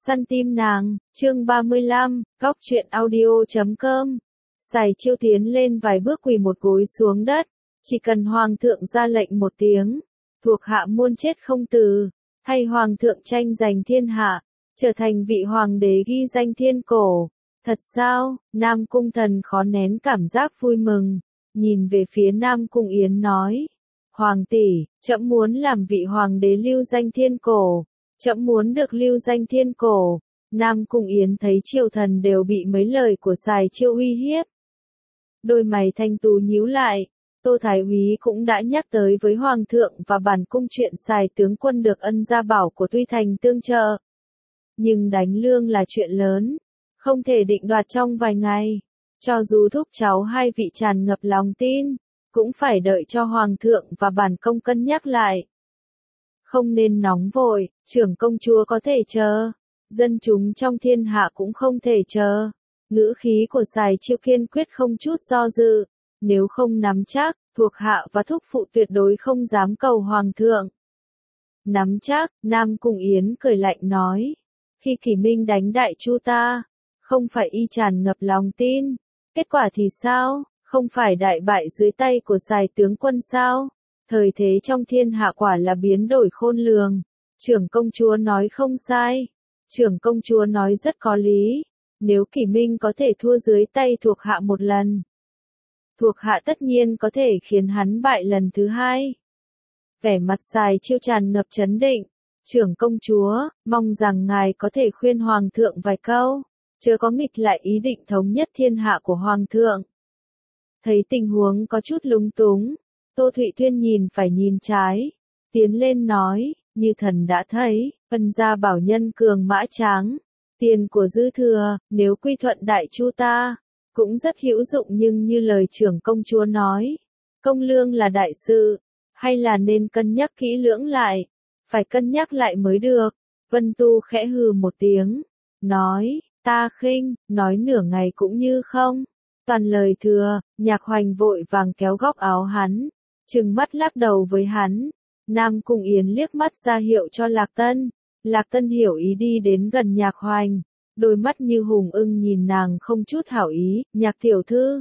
Săn tim nàng, chương 35, góc truyện audio.com. Sài Chiêu tiến lên vài bước quỳ một gối xuống đất, chỉ cần hoàng thượng ra lệnh một tiếng, thuộc hạ muôn chết không từ, thay hoàng thượng tranh giành thiên hạ, trở thành vị hoàng đế ghi danh thiên cổ. Thật sao? Nam Cung Thần khó nén cảm giác vui mừng, nhìn về phía Nam Cung Yến nói: Hoàng tỷ, trẫm muốn làm vị hoàng đế lưu danh thiên cổ. Trẫm muốn được lưu danh thiên cổ. Nam Cung Yến thấy Triều Thần đều bị mấy lời của Sài Chiêu uy hiếp. Đôi mày thanh tú nhíu lại, Tô Thái Úy cũng đã nhắc tới với Hoàng thượng và bản cung chuyện Sài tướng quân được ân gia bảo của Tuy Thành tương trợ. Nhưng đánh lương là chuyện lớn, không thể định đoạt trong vài ngày. Cho dù thúc cháu hai vị tràn ngập lòng tin, cũng phải đợi cho Hoàng thượng và bản công cân nhắc lại. Không nên nóng vội, trưởng công chúa có thể chờ, dân chúng trong thiên hạ cũng không thể chờ. Ngữ khí của Sài Chiêu kiên quyết không chút do dự, nếu không nắm chắc, thuộc hạ và thúc phụ tuyệt đối không dám cầu hoàng thượng. Nắm chắc, Nam Cung Yến cười lạnh nói, khi Kỷ Minh đánh Đại Chu ta, không phải y tràn ngập lòng tin, kết quả thì sao, không phải đại bại dưới tay của Sài tướng quân sao? Thời thế trong thiên hạ quả là biến đổi khôn lường. Trưởng công chúa nói không sai. Trưởng công chúa nói rất có lý. Nếu Kỷ Minh có thể thua dưới tay thuộc hạ một lần, thuộc hạ tất nhiên có thể khiến hắn bại lần thứ hai. Vẻ mặt Sài Chiêu tràn ngập trấn định. Trưởng công chúa, mong rằng ngài có thể khuyên hoàng thượng vài câu, chớ có nghịch lại ý định thống nhất thiên hạ của hoàng thượng. Thấy tình huống có chút lúng túng, Tô Thụy Thuyên nhìn phải nhìn trái, tiến lên nói, như thần đã thấy, ân gia bảo nhân cường mã tráng, tiền của dư thừa, nếu quy thuận Đại Chu ta, cũng rất hữu dụng, nhưng như lời trưởng công chúa nói, công lương là đại sự, hay là nên cân nhắc kỹ lưỡng lại, phải cân nhắc lại mới được. Vân Tu khẽ hừ một tiếng, nói, ta khinh, nói nửa ngày cũng như không. Toàn lời thừa, Nhạc Hoành vội vàng kéo góc áo hắn, trừng mắt lắc đầu với hắn. Nam Cung Yến liếc mắt ra hiệu cho Lạc Tân. Lạc Tân hiểu ý đi đến gần Nhạc Hoành, đôi mắt như hùng ưng nhìn nàng không chút hảo ý. Nhạc tiểu thư,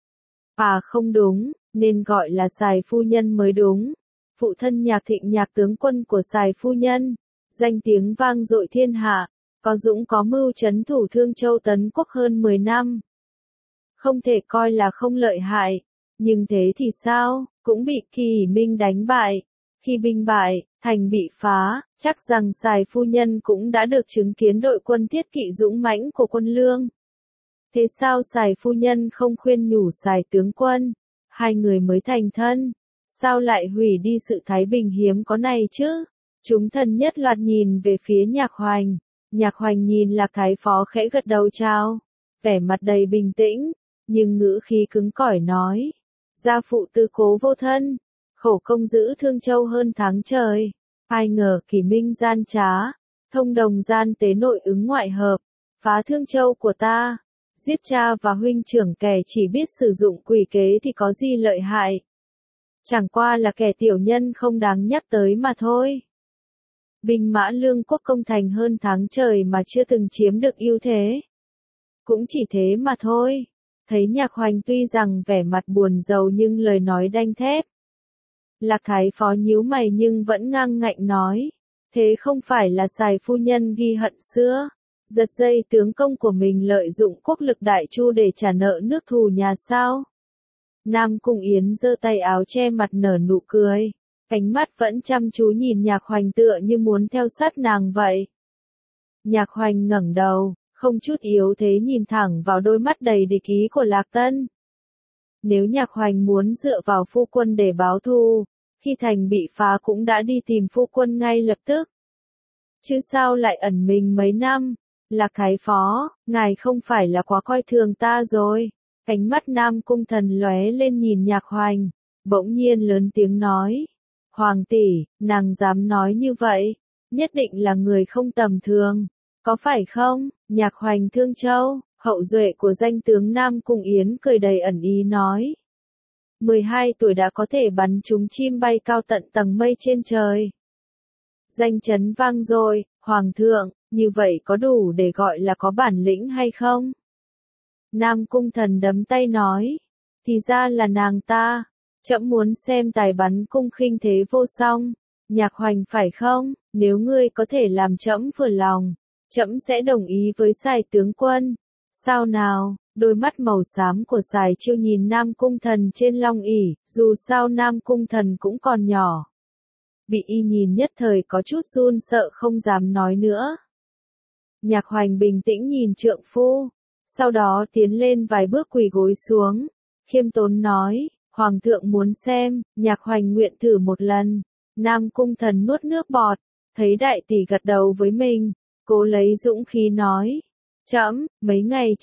à không đúng, nên gọi là Sài phu nhân mới đúng. Phụ thân Nhạc Thịnh Nhạc tướng quân của Sài phu nhân, danh tiếng vang dội thiên hạ, có dũng có mưu trấn thủ Thương Châu Tấn Quốc hơn 10 năm. Không thể coi là không lợi hại, nhưng thế thì sao, cũng bị Kỷ Minh đánh bại. Khi binh bại, thành bị phá, chắc rằng Sài phu nhân cũng đã được chứng kiến đội quân thiết kỵ dũng mãnh của quân Lương. Thế sao Sài phu nhân không khuyên nhủ Sài tướng quân, hai người mới thành thân, sao lại hủy đi sự thái bình hiếm có này chứ? Chúng thần nhất loạt nhìn về phía Nhạc Hoành. Nhạc Hoành nhìn Lạc Thái Phó khẽ gật đầu chào, vẻ mặt đầy bình tĩnh, nhưng ngữ khí cứng cỏi nói, gia phụ tư cố vô thân, khổ công giữ Thương Châu hơn tháng trời, ai ngờ Kỷ Minh gian trá, thông đồng gian tế nội ứng ngoại hợp, phá Thương Châu của ta, giết cha và huynh trưởng kẻ chỉ biết sử dụng quỷ kế thì có gì lợi hại. Chẳng qua là kẻ tiểu nhân không đáng nhắc tới mà thôi. Binh mã Lương quốc công thành hơn tháng trời mà chưa từng chiếm được ưu thế. Cũng chỉ thế mà thôi. Thấy Nhạc Hoành tuy rằng vẻ mặt buồn rầu nhưng lời nói đanh thép. Lạc Thái Phó nhíu mày nhưng vẫn ngang ngạnh nói, thế không phải là Sài phu nhân ghi hận xưa, giật dây tướng công của mình lợi dụng quốc lực Đại Chu để trả nợ nước thù nhà sao? Nam Cung Yến giơ tay áo che mặt nở nụ cười, ánh mắt vẫn chăm chú nhìn Nhạc Hoành tựa như muốn theo sát nàng vậy. Nhạc Hoành ngẩng đầu, không chút yếu thế nhìn thẳng vào đôi mắt đầy địch ý của Lạc Tân. Nếu Nhạc Hoành muốn dựa vào phu quân để báo thù, khi thành bị phá cũng đã đi tìm phu quân ngay lập tức. Chứ sao lại ẩn mình mấy năm? Lạc Thái Phó, ngài không phải là quá coi thường ta rồi. Ánh mắt Nam Cung Thần lóe lên nhìn Nhạc Hoành, bỗng nhiên lớn tiếng nói, Hoàng tỷ, nàng dám nói như vậy, nhất định là người không tầm thường, có phải không? Nhạc Hoành Thương Châu, hậu duệ của danh tướng Nam Cung Yến cười đầy ẩn ý nói, 12 tuổi đã có thể bắn trúng chim bay cao tận tầng mây trên trời. Danh chấn vang dội, Hoàng thượng, như vậy có đủ để gọi là có bản lĩnh hay không? Nam Cung Thần đấm tay nói, thì ra là nàng ta, trẫm muốn xem tài bắn cung khinh thế vô song, Nhạc Hoành phải không? Nếu ngươi có thể làm trẫm vừa lòng, trẫm sẽ đồng ý với Sài tướng quân. Sao nào? Đôi mắt màu xám của Sài Chiêu nhìn Nam Cung Thần trên long ỷ, dù sao Nam Cung Thần cũng còn nhỏ. Bị y nhìn nhất thời có chút run sợ không dám nói nữa. Nhạc Hoành bình tĩnh nhìn trượng phu, sau đó tiến lên vài bước quỳ gối xuống, khiêm tốn nói, Hoàng thượng muốn xem, Nhạc Hoành nguyện thử một lần. Nam Cung Thần nuốt nước bọt, thấy đại tỷ gật đầu với mình, cố lấy dũng khí nói, trẫm, mấy ngày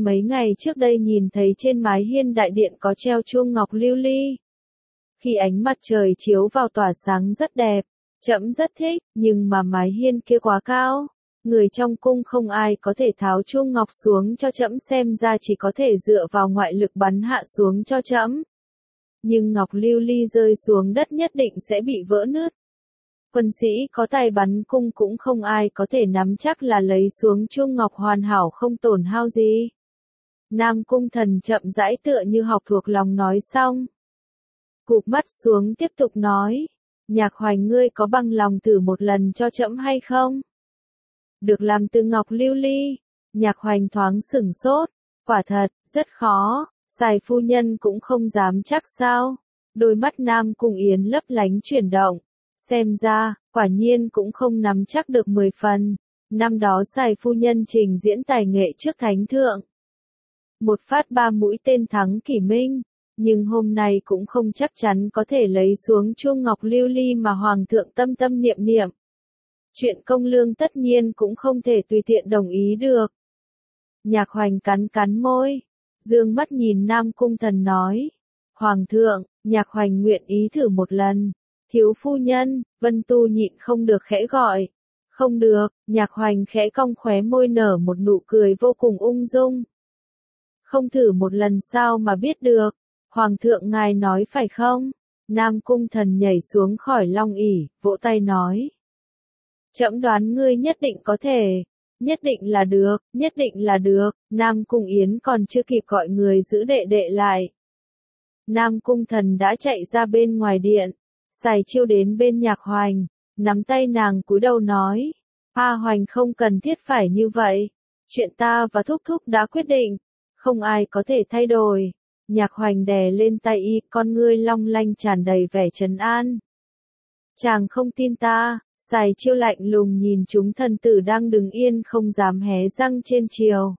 trước đây nhìn thấy trên mái hiên đại điện có treo chuông ngọc lưu ly. Khi ánh mặt trời chiếu vào tỏa sáng rất đẹp, trẫm rất thích, nhưng mà mái hiên kia quá cao, người trong cung không ai có thể tháo chuông ngọc xuống cho trẫm, xem ra chỉ có thể dựa vào ngoại lực bắn hạ xuống cho trẫm. Nhưng ngọc lưu ly rơi xuống đất nhất định sẽ bị vỡ nứt. Quân sĩ có tài bắn cung cũng không ai có thể nắm chắc là lấy xuống chuông ngọc hoàn hảo không tổn hao gì. Nam Cung Thần chậm rãi tựa như học thuộc lòng nói xong. Cụp mắt xuống tiếp tục nói, Nhạc Hoành ngươi có bằng lòng thử một lần cho trẫm hay không? Được làm từ ngọc lưu ly. Nhạc Hoành thoáng sửng sốt, quả thật, rất khó, Sài phu nhân cũng không dám chắc sao. Đôi mắt Nam Cung Yến lấp lánh chuyển động, xem ra, quả nhiên cũng không nắm chắc được 10 phần. Năm đó Sài phu nhân trình diễn tài nghệ trước thánh thượng. Một phát 3 mũi tên thắng Kỷ Minh, nhưng hôm nay cũng không chắc chắn có thể lấy xuống chuông ngọc lưu ly mà Hoàng thượng tâm tâm niệm niệm. Chuyện công lương tất nhiên cũng không thể tùy tiện đồng ý được. Nhạc Hoành cắn cắn môi, dương mắt nhìn Nam Cung Thần nói, Hoàng thượng, Nhạc Hoành nguyện ý thử một lần. Thiếu phu nhân, Vân Tu nhịn không được khẽ gọi. Không được, Nhạc Hoành khẽ cong khóe môi nở một nụ cười vô cùng ung dung. Không thử một lần sao mà biết được, Hoàng thượng ngài nói phải không? Nam Cung Thần nhảy xuống khỏi long ỷ, vỗ tay nói. Trẫm đoán ngươi nhất định có thể, nhất định là được, Nam Cung Yến còn chưa kịp gọi người giữ đệ đệ lại. Nam Cung Thần đã chạy ra bên ngoài điện, Sài Chiêu đến bên Nhạc Hoành, nắm tay nàng cúi đầu nói, A Hoành không cần thiết phải như vậy, chuyện ta và Thúc Thúc đã quyết định, không ai có thể thay đổi. Nhạc Hoành đè lên tay y, con ngươi long lanh tràn đầy vẻ trấn an. Chàng không tin ta. Sài Chiêu lạnh lùng nhìn chúng thần tử đang đứng yên không dám hé răng trên triều.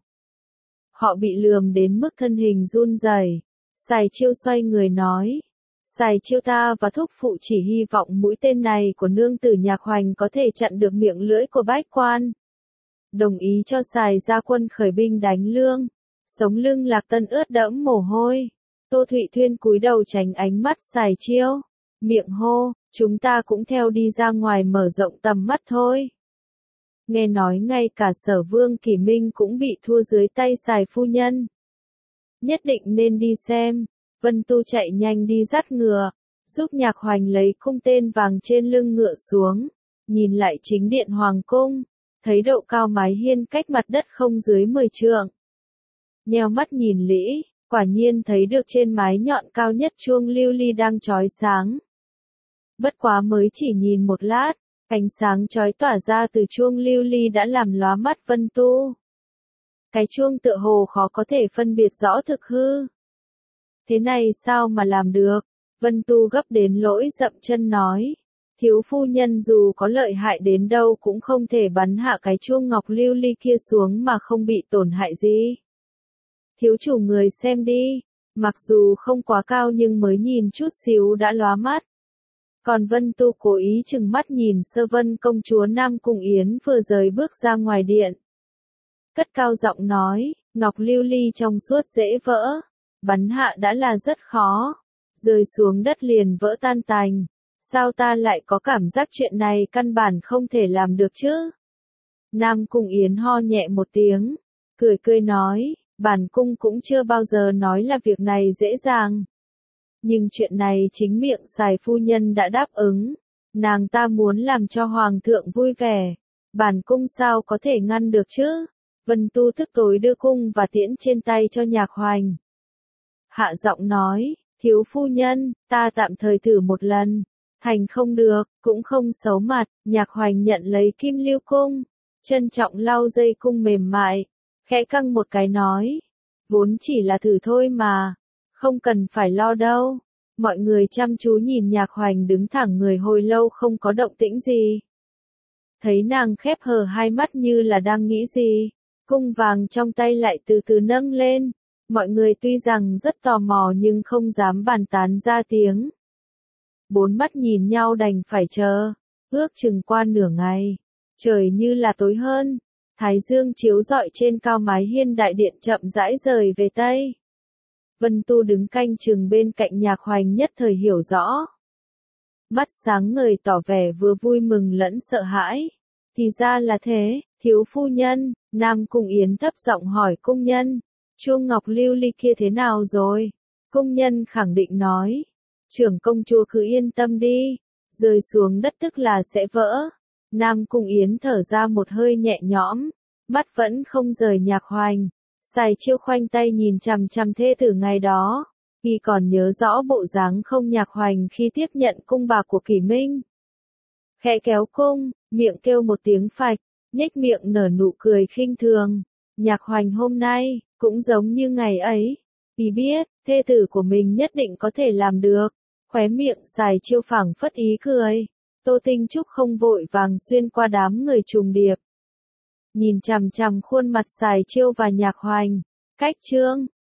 Họ bị lườm đến mức thân hình run rẩy. Sài Chiêu xoay người nói. Sài Chiêu ta và thúc phụ chỉ hy vọng mũi tên này của nương tử Nhạc Hoành có thể chặn được miệng lưỡi của bách quan. Đồng ý cho Sài ra quân khởi binh đánh Lương. Sống lưng Lạc Tân ướt đẫm mồ hôi. Tô Thụy Thuyên cúi đầu tránh ánh mắt Sài Chiêu. Miệng hô, chúng ta cũng theo đi ra ngoài mở rộng tầm mắt thôi. Nghe nói ngay cả Sở Vương Kỷ Minh cũng bị thua dưới tay Sài phu nhân. Nhất định nên đi xem. Vân Tu chạy nhanh đi dắt ngựa, giúp Nhạc Hoành lấy cung tên vàng trên lưng ngựa xuống, nhìn lại chính điện hoàng cung, thấy độ cao mái hiên cách mặt đất không dưới 10 trượng. Nheo mắt nhìn lỹ, quả nhiên thấy được trên mái nhọn cao nhất chuông lưu ly đang chói sáng. Bất quá mới chỉ nhìn một lát, ánh sáng chói tỏa ra từ chuông lưu ly đã làm lóa mắt Vân Tu. Cái chuông tựa hồ khó có thể phân biệt rõ thực hư. Thế này sao mà làm được? Vân Tu gấp đến lỗi dậm chân nói. Thiếu phu nhân dù có lợi hại đến đâu cũng không thể bắn hạ cái chuông ngọc lưu ly kia xuống mà không bị tổn hại gì. Thiếu chủ người xem đi, mặc dù không quá cao nhưng mới nhìn chút xíu đã lóa mắt. Còn Vân Tu cố ý chừng mắt nhìn Sơ Vân công chúa Nam Cung Yến vừa rời bước ra ngoài điện. Cất cao giọng nói, ngọc lưu ly trong suốt dễ vỡ, bắn hạ đã là rất khó, rơi xuống đất liền vỡ tan tành. Sao ta lại có cảm giác chuyện này căn bản không thể làm được chứ? Nam Cung Yến ho nhẹ một tiếng, cười cười nói, bản cung cũng chưa bao giờ nói là việc này dễ dàng. Nhưng chuyện này chính miệng Sài phu nhân đã đáp ứng, nàng ta muốn làm cho hoàng thượng vui vẻ, Bản cung sao có thể ngăn được chứ? Vân Tu tức tối đưa cung và tiễn trên tay cho Nhạc Hoành. Hạ giọng nói, thiếu phu nhân, ta tạm thời thử một lần. Thành không được, cũng không xấu mặt, Nhạc Hoành nhận lấy kim lưu cung. Trân trọng lau dây cung mềm mại, khẽ căng một cái nói. Vốn chỉ là thử thôi mà, không cần phải lo đâu. Mọi người chăm chú nhìn Nhạc Hoành đứng thẳng người hồi lâu không có động tĩnh gì. Thấy nàng khép hờ hai mắt như là đang nghĩ gì, cung vàng trong tay lại từ từ nâng lên. Mọi người tuy rằng rất tò mò nhưng không dám bàn tán ra tiếng. Bốn mắt nhìn nhau đành phải chờ, ước chừng qua nửa ngày. Trời như là tối hơn, thái dương chiếu rọi trên cao mái hiên đại điện chậm rãi rời về tây. Vân Tu đứng canh chừng bên cạnh Nhạc Hoành nhất thời hiểu rõ. Mắt sáng ngời tỏ vẻ vừa vui mừng lẫn sợ hãi. Thì ra là thế, thiếu phu nhân, Nam Cung Yến thấp giọng hỏi cung nhân. Chuông ngọc lưu ly kia thế nào rồi? Cung nhân khẳng định nói. Trưởng công chúa cứ yên tâm đi, rơi xuống đất tức là sẽ vỡ. Nam Cung Yến thở ra một hơi nhẹ nhõm, mắt vẫn không rời Nhạc Hoành. Sài Chiêu khoanh tay nhìn chằm chằm thê tử ngày đó, y còn nhớ rõ bộ dáng không Nhạc Hoành khi tiếp nhận cung bạc của Kỷ Minh. Khẽ kéo cung, miệng kêu một tiếng phạch, nhếch miệng nở nụ cười khinh thường. Nhạc Hoành hôm nay, cũng giống như ngày ấy, y biết, thê tử của mình nhất định có thể làm được. Khóe miệng Sài Chiêu phảng phất ý cười. Tô Tinh Trúc không vội vàng xuyên qua đám người trùng điệp. Nhìn chằm chằm khuôn mặt Sài Chiêu và Nhạc Hoành. Cách chương